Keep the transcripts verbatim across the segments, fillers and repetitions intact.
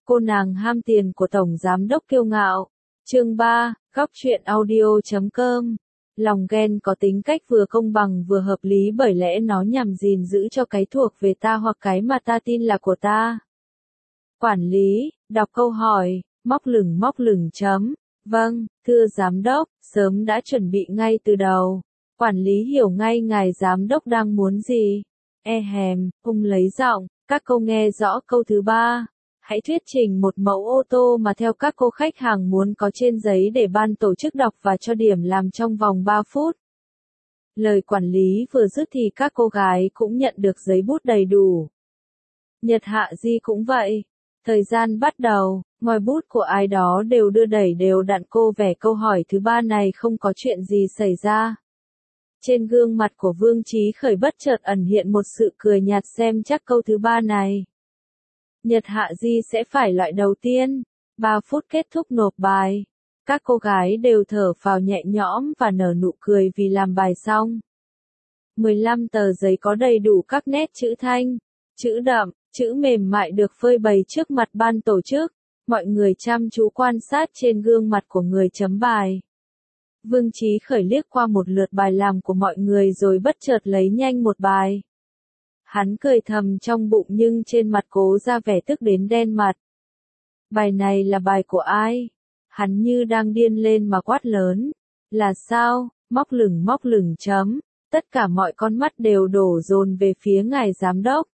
Cô nàng ham tiền của Tổng Giám đốc kiêu ngạo. Chương ba, góc truyện audio chấm com. Lòng ghen có tính cách vừa công bằng vừa hợp lý bởi lẽ nó nhằm gìn giữ cho cái thuộc về ta hoặc cái mà ta tin là của ta. Quản lý, đọc câu hỏi, móc lửng móc lửng chấm. Vâng, thưa Giám đốc, sớm đã chuẩn bị ngay từ đầu. Quản lý hiểu ngay ngài Giám đốc đang muốn gì. E hèm, ông lấy giọng, các cô nghe rõ câu thứ ba. Hãy thuyết trình một mẫu ô tô mà theo các cô khách hàng muốn có trên giấy để ban tổ chức đọc và cho điểm làm trong vòng ba phút. Lời quản lý vừa dứt thì các cô gái cũng nhận được giấy bút đầy đủ. Nhật Hạ Di cũng vậy. Thời gian bắt đầu, ngòi bút của ai đó đều đưa đẩy đều đặn cô vẻ câu hỏi thứ ba này không có chuyện gì xảy ra. Trên gương mặt của Vương Chí Khởi bất chợt ẩn hiện một sự cười nhạt xem chắc câu thứ ba này. Nhật Hạ Di sẽ phải loại đầu tiên. ba phút kết thúc nộp bài. Các cô gái đều thở phào nhẹ nhõm và nở nụ cười vì làm bài xong. mười lăm tờ giấy có đầy đủ các nét chữ thanh, chữ đậm, chữ mềm mại được phơi bày trước mặt ban tổ chức. Mọi người chăm chú quan sát trên gương mặt của người chấm bài. Vương Chí Khởi liếc qua một lượt bài làm của mọi người rồi bất chợt lấy nhanh một bài. Hắn cười thầm trong bụng nhưng trên mặt cố ra vẻ tức đến đen mặt. Bài này là bài của ai? Hắn như đang điên lên mà quát lớn. Là sao? Móc lửng móc lửng chấm. Tất cả mọi con mắt đều đổ dồn về phía ngài giám đốc.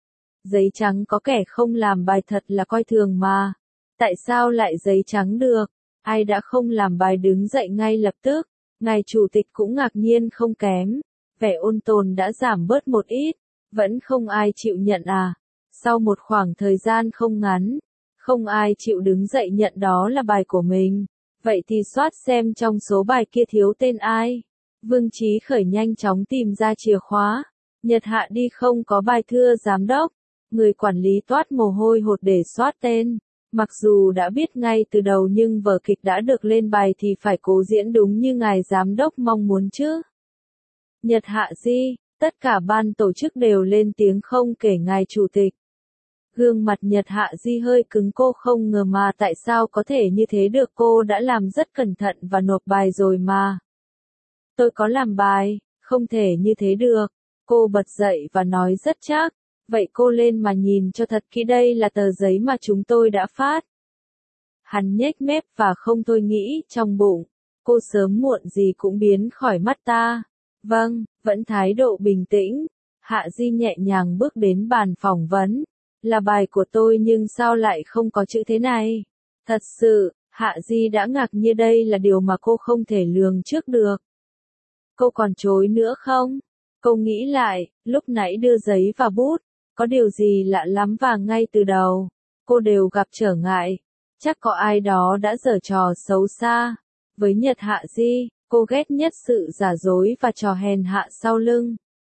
Giấy trắng có kẻ không làm bài thật là coi thường mà. Tại sao lại giấy trắng được? Ai đã không làm bài đứng dậy ngay lập tức. Ngài chủ tịch cũng ngạc nhiên không kém. Vẻ ôn tồn đã giảm bớt một ít. Vẫn không ai chịu nhận à? Sau một khoảng thời gian không ngắn, không ai chịu đứng dậy nhận đó là bài của mình. Vậy thì soát xem trong số bài kia thiếu tên ai. Vương Chí Khởi nhanh chóng tìm ra chìa khóa. Nhật Hạ đi không có bài thưa giám đốc. Người quản lý toát mồ hôi hột để soát tên. Mặc dù đã biết ngay từ đầu nhưng vở kịch đã được lên bài thì phải cố diễn đúng như ngài giám đốc mong muốn chứ. Nhật Hạ Di. Tất cả ban tổ chức đều lên tiếng không kể ngài chủ tịch. Gương mặt Nhật Hạ Di hơi cứng, cô không ngờ mà tại sao có thể như thế được, cô đã làm rất cẩn thận và nộp bài rồi mà. Tôi có làm bài, không thể như thế được. Cô bật dậy và nói rất chắc. Vậy cô lên mà nhìn cho thật kỹ, đây là tờ giấy mà chúng tôi đã phát. Hắn nhếch mép và không thôi nghĩ trong bụng. Cô sớm muộn gì cũng biến khỏi mắt ta. Vâng, vẫn thái độ bình tĩnh. Hạ Di nhẹ nhàng bước đến bàn phỏng vấn. Là bài của tôi nhưng sao lại không có chữ thế này? Thật sự, Hạ Di đã ngạc nhiên, đây là điều mà cô không thể lường trước được. Cô còn chối nữa không? Cô nghĩ lại, lúc nãy đưa giấy và bút. Có điều gì lạ lắm và ngay từ đầu, cô đều gặp trở ngại. Chắc có ai đó đã giở trò xấu xa. Với Nhật Hạ Di, cô ghét nhất sự giả dối và trò hèn hạ sau lưng.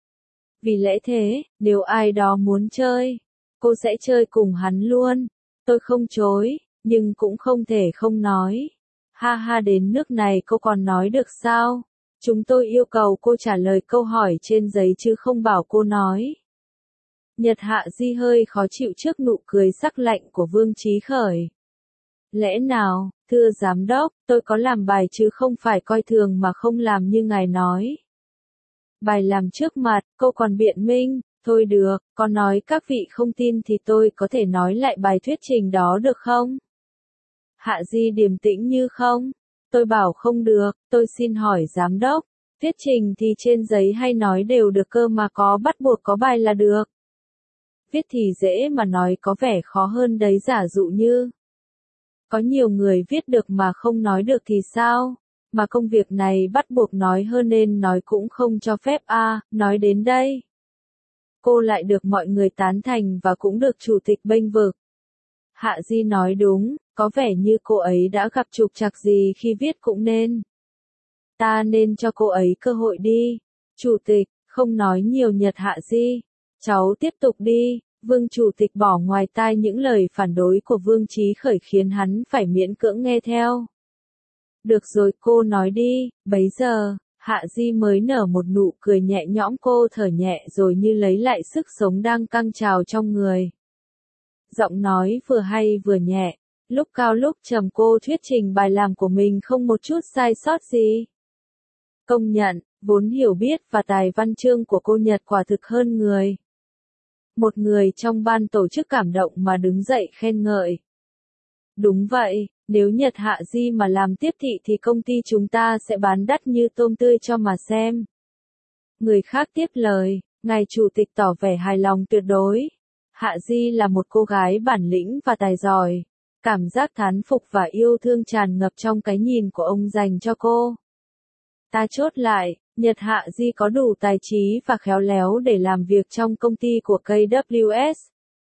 Vì lẽ thế, nếu ai đó muốn chơi, cô sẽ chơi cùng hắn luôn. Tôi không chối, nhưng cũng không thể không nói. Ha ha, đến nước này cô còn nói được sao? Chúng tôi yêu cầu cô trả lời câu hỏi trên giấy chứ không bảo cô nói. Nhật Hạ Di hơi khó chịu trước nụ cười sắc lạnh của Vương Chí Khởi. Lẽ nào, thưa giám đốc, tôi có làm bài chứ không phải coi thường mà không làm như ngài nói. Bài làm trước mặt, cô còn biện minh, thôi được, có nói các vị không tin thì tôi có thể nói lại bài thuyết trình đó được không? Hạ Di điềm tĩnh như không. Tôi bảo không được, tôi xin hỏi giám đốc, thuyết trình thì trên giấy hay nói đều được cơ mà, có bắt buộc có bài là được. Viết thì dễ mà nói có vẻ khó hơn đấy, giả dụ như. Có nhiều người viết được mà không nói được thì sao? Mà công việc này bắt buộc nói hơn nên nói cũng không cho phép a. À, nói đến đây. Cô lại được mọi người tán thành và cũng được chủ tịch bênh vực. Hạ Di nói đúng, có vẻ như cô ấy đã gặp trục trặc gì khi viết cũng nên. Ta nên cho cô ấy cơ hội đi. Chủ tịch, không nói nhiều Nhật Hạ Di. Cháu tiếp tục đi. Vương chủ tịch bỏ ngoài tai những lời phản đối của Vương Chí Khởi khiến hắn phải miễn cưỡng nghe theo. Được rồi, cô nói đi. Bấy giờ, Hạ Di mới nở một nụ cười nhẹ nhõm, cô thở nhẹ rồi như lấy lại sức sống đang căng trào trong người. giọng nói vừa hay vừa nhẹ, lúc cao lúc trầm cô thuyết trình bài làm của mình không một chút sai sót gì. Công nhận, vốn hiểu biết và tài văn chương của cô Nhật quả thực hơn người. Một người trong ban tổ chức cảm động mà đứng dậy khen ngợi. Đúng vậy, nếu Nhật Hạ Di mà làm tiếp thị thì công ty chúng ta sẽ bán đắt như tôm tươi cho mà xem. Người khác tiếp lời, ngài chủ tịch tỏ vẻ hài lòng tuyệt đối. Hạ Di là một cô gái bản lĩnh và tài giỏi. Cảm giác thán phục và yêu thương tràn ngập trong cái nhìn của ông dành cho cô. Ta chốt lại, Nhật Hạ Di có đủ tài trí và khéo léo để làm việc trong công ty của ca vê ét.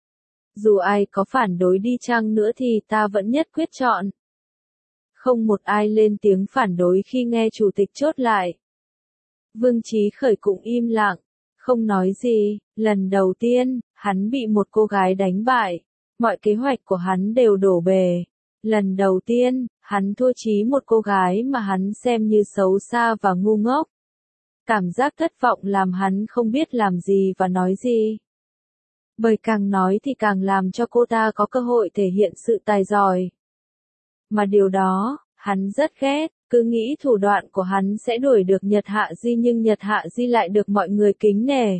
Dù ai có phản đối đi chăng nữa thì ta vẫn nhất quyết chọn. Không một ai lên tiếng phản đối khi nghe chủ tịch chốt lại. Vương Chí Khởi cũng im lặng, không nói gì. Lần đầu tiên, hắn bị một cô gái đánh bại. Mọi kế hoạch của hắn đều đổ bể. Lần đầu tiên, hắn thua chí một cô gái mà hắn xem như xấu xa và ngu ngốc. Cảm giác thất vọng làm hắn không biết làm gì và nói gì. Bởi càng nói thì càng làm cho cô ta có cơ hội thể hiện sự tài giỏi. Mà điều đó, hắn rất ghét, cứ nghĩ thủ đoạn của hắn sẽ đuổi được Nhật Hạ Di nhưng Nhật Hạ Di lại được mọi người kính nể.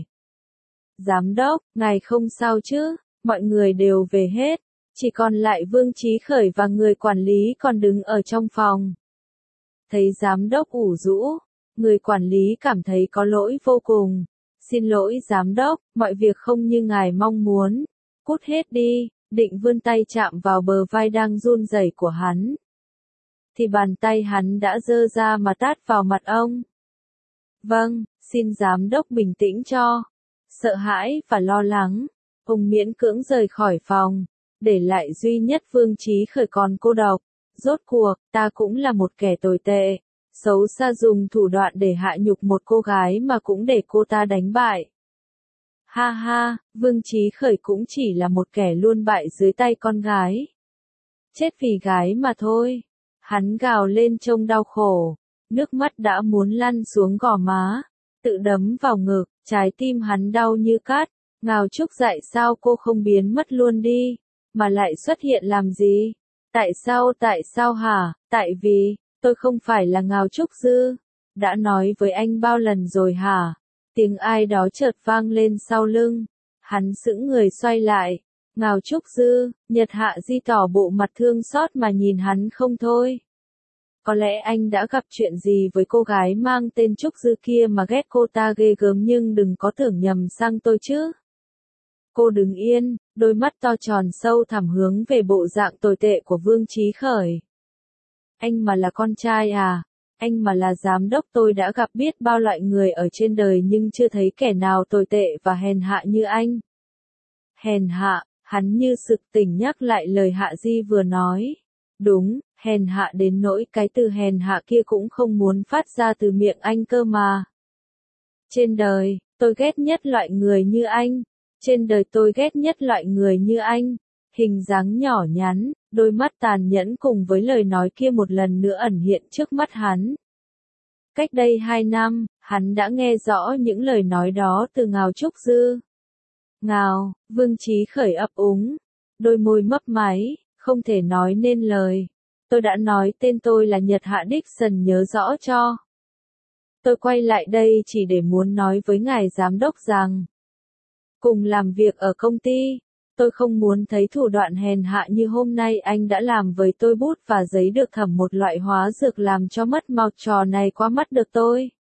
Giám đốc, ngài không sao chứ, mọi người đều về hết, chỉ còn lại Vương Chí Khởi và người quản lý còn đứng ở trong phòng. Thấy giám đốc ủ rũ, người quản lý cảm thấy có lỗi vô cùng. Xin lỗi giám đốc, mọi việc không như ngài mong muốn. Cút hết đi, định vươn tay chạm vào bờ vai đang run rẩy của hắn. Thì bàn tay hắn đã giơ ra mà tát vào mặt ông. Vâng, xin giám đốc bình tĩnh cho. Sợ hãi và lo lắng, ông miễn cưỡng rời khỏi phòng, để lại duy nhất Vương Chí Khởi còn cô độc. Rốt cuộc, ta cũng là một kẻ tồi tệ. Xấu xa dùng thủ đoạn để hạ nhục một cô gái mà cũng để cô ta đánh bại. Ha ha, Vương Chí Khởi cũng chỉ là một kẻ luôn bại dưới tay con gái. Chết vì gái mà thôi. Hắn gào lên trông đau khổ, nước mắt đã muốn lăn xuống gò má, tự đấm vào ngực, trái tim hắn đau như cát. Ngao Trúc dạy sao cô không biến mất luôn đi, mà lại xuất hiện làm gì? Tại sao tại sao hả? Tại vì, tôi không phải là Ngao Trúc Dư. Đã nói với anh bao lần rồi hả? Tiếng ai đó chợt vang lên sau lưng. Hắn sững người xoay lại. Ngao Trúc Dư, Nhật Hạ Di tỏ bộ mặt thương xót mà nhìn hắn không thôi. Có lẽ anh đã gặp chuyện gì với cô gái mang tên Trúc Dư kia mà ghét cô ta ghê gớm nhưng đừng có tưởng nhầm sang tôi chứ. Cô đứng yên, đôi mắt to tròn sâu thẳm hướng về bộ dạng tồi tệ của Vương Chí Khởi. Anh mà là con trai à? Anh mà là giám đốc tôi đã gặp biết bao loại người ở trên đời nhưng chưa thấy kẻ nào tồi tệ và hèn hạ như anh. Hèn hạ, hắn như sực tỉnh nhắc lại lời Hạ Di vừa nói. Đúng, hèn hạ đến nỗi cái từ hèn hạ kia cũng không muốn phát ra từ miệng anh cơ mà. Trên đời, tôi ghét nhất loại người như anh. Trên đời tôi ghét nhất loại người như anh. Hình dáng nhỏ nhắn, đôi mắt tàn nhẫn cùng với lời nói kia một lần nữa ẩn hiện trước mắt hắn. Cách đây hai năm, hắn đã nghe rõ những lời nói đó từ Ngao Trúc Dư. Ngao, Vương Chí Khởi ấp úng, đôi môi mấp máy, không thể nói nên lời. Tôi đã nói tên tôi là Nhật Hạ Dixon nhớ rõ cho. Tôi quay lại đây chỉ để muốn nói với ngài giám đốc rằng, cùng làm việc ở công ty, tôi không muốn thấy thủ đoạn hèn hạ như hôm nay anh đã làm với tôi. Bút và giấy được thẩm một loại hóa dược làm cho mất màu trò này qua mắt được tôi.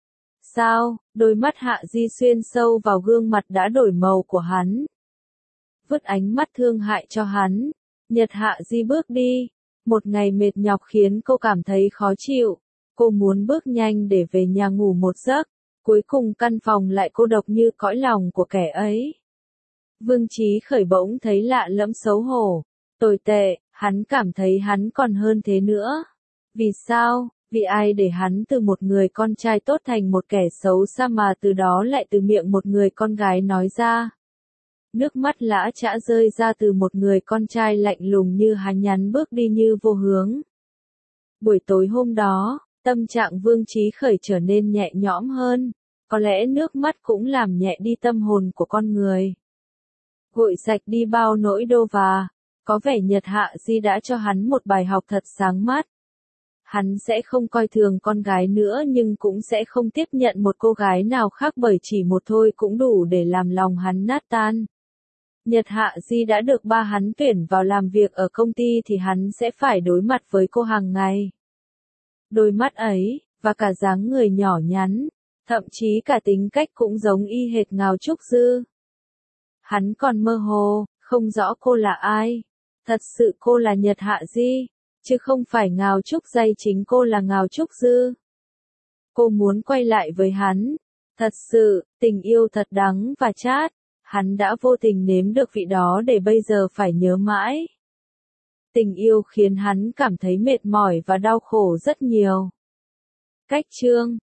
Sao? Đôi mắt Hạ Di xuyên sâu vào gương mặt đã đổi màu của hắn. Vứt ánh mắt thương hại cho hắn. Nhật Hạ Di bước đi. Một ngày mệt nhọc khiến cô cảm thấy khó chịu. Cô muốn bước nhanh để về nhà ngủ một giấc. Cuối cùng căn phòng lại cô độc như cõi lòng của kẻ ấy. Vương Chí Khởi bỗng thấy lạ lẫm xấu hổ. Tồi tệ, hắn cảm thấy hắn còn hơn thế nữa. Vì sao? Vì ai để hắn từ một người con trai tốt thành một kẻ xấu xa mà từ đó lại từ miệng một người con gái nói ra. Nước mắt lã chã rơi ra từ một người con trai lạnh lùng như hắn nhắn bước đi như vô hướng. Buổi tối hôm đó, tâm trạng Vương Chí Khởi trở nên nhẹ nhõm hơn. Có lẽ nước mắt cũng làm nhẹ đi tâm hồn của con người. gội sạch đi bao nỗi đô và. Có vẻ Nhật Hạ Di đã cho hắn một bài học thật sáng mắt. Hắn sẽ không coi thường con gái nữa nhưng cũng sẽ không tiếp nhận một cô gái nào khác bởi chỉ một thôi cũng đủ để làm lòng hắn nát tan. Nhật Hạ Di đã được ba hắn tuyển vào làm việc ở công ty thì hắn sẽ phải đối mặt với cô hàng ngày. Đôi mắt ấy, và cả dáng người nhỏ nhắn, thậm chí cả tính cách cũng giống y hệt Ngao Trúc Dư. Hắn còn mơ hồ, không rõ cô là ai. Thật sự cô là Nhật Hạ Di, chứ không phải Ngao Trúc Dây, chính cô là Ngao Trúc Dư. Cô muốn quay lại với hắn. Thật sự, tình yêu thật đắng và chát. Hắn đã vô tình nếm được vị đó để bây giờ phải nhớ mãi. Tình yêu khiến hắn cảm thấy mệt mỏi và đau khổ rất nhiều. Cách chương